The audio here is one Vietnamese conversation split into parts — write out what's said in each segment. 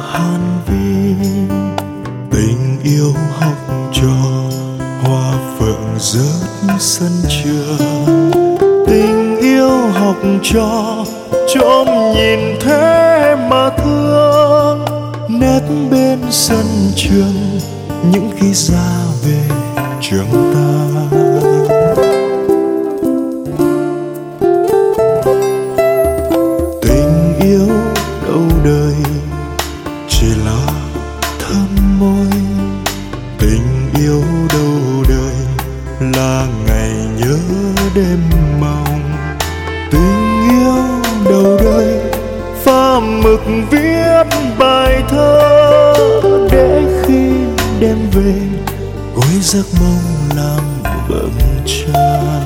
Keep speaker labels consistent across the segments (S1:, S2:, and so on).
S1: Hàn Vi. Tình yêu học trò hoa phượng rớt sân trường. Tình yêu học trò trộm nhìn thế mà thương. Nét bên sân trường những khi ra về trường ta. Tình yêu đâu đời chỉ là thơm môi. Tình yêu đâu đời là ngày nhớ đêm mong. Tình yêu đâu đời pha mực viết bài thơ, để khi đêm về gối giấc mong làm vầng trăng.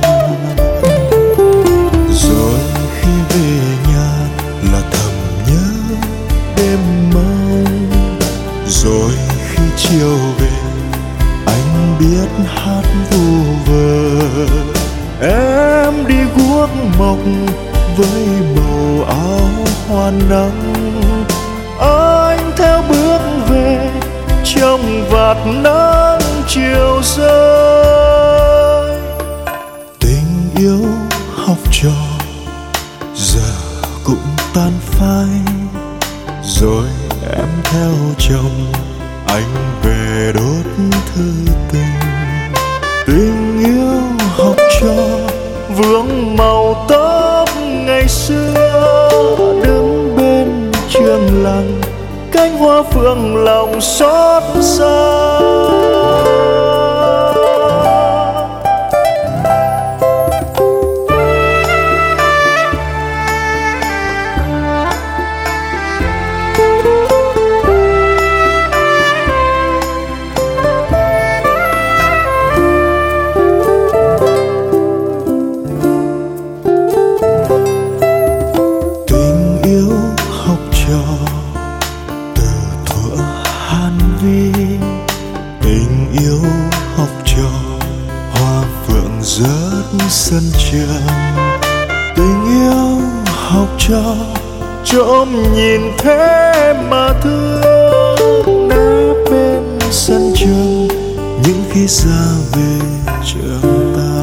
S1: Rồi khi về nhà là thầm nhớ đêm mong. Rồi khi chiều về anh biết hát vu vơ. Em đi guốc mộc với màu áo hoa nắng. Anh theo bước về trong vạt nắng chiều rơi. Tình yêu học trò giờ cũng tan phai. Rồi em theo chồng anh về đốt thư tình. Tình yêu học trò vương màu tóc ngày xưa. Đứng bên trường làng cánh hoa phượng lòng xót xa. Tình yêu học trò hoa phượng rớt sân trường. Tình yêu học trò trộm nhìn thế mà thương. Nép bên sân trường những khi ra về trường ta.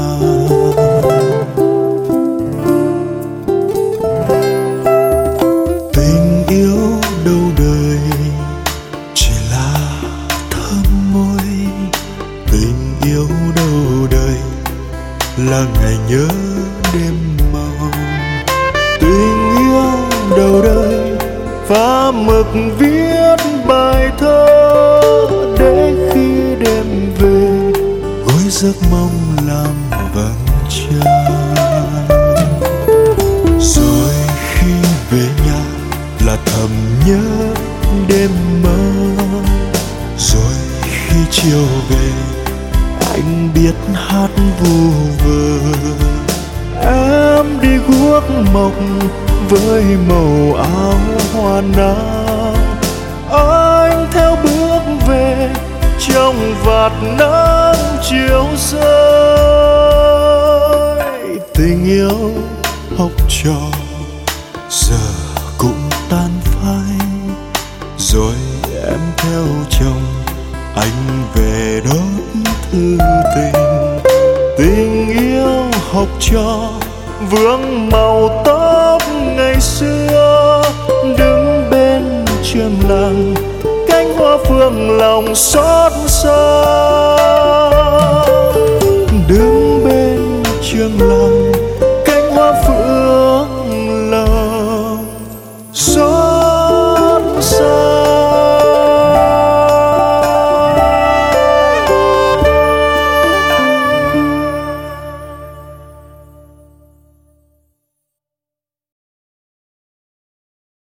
S1: Tình yêu đâu đời chỉ là thơm môi. Tình yêu đâu đời là ngày nhớ đêm mong. Tình yêu đâu đời pha mực viết bài thơ, để khi đêm về gối giấc mong làm vầng trăng. Rồi khi về nhà là thầm nhớ đêm mơ. Rồi khi chiều về anh biết hát vu vơ. Em đi guốc mộc với màu áo hoa nắng. Anh theo bước về trong vạt nắng chiều rơi. Tình yêu học trò giờ cũng tan phai. Rồi em theo chồng anh về đốt thư tình. Tình yêu học trò vương màu tóc ngày xưa. Đứng bên trường làng cánh hoa phượng lòng xót xa. Đứng bên trường làng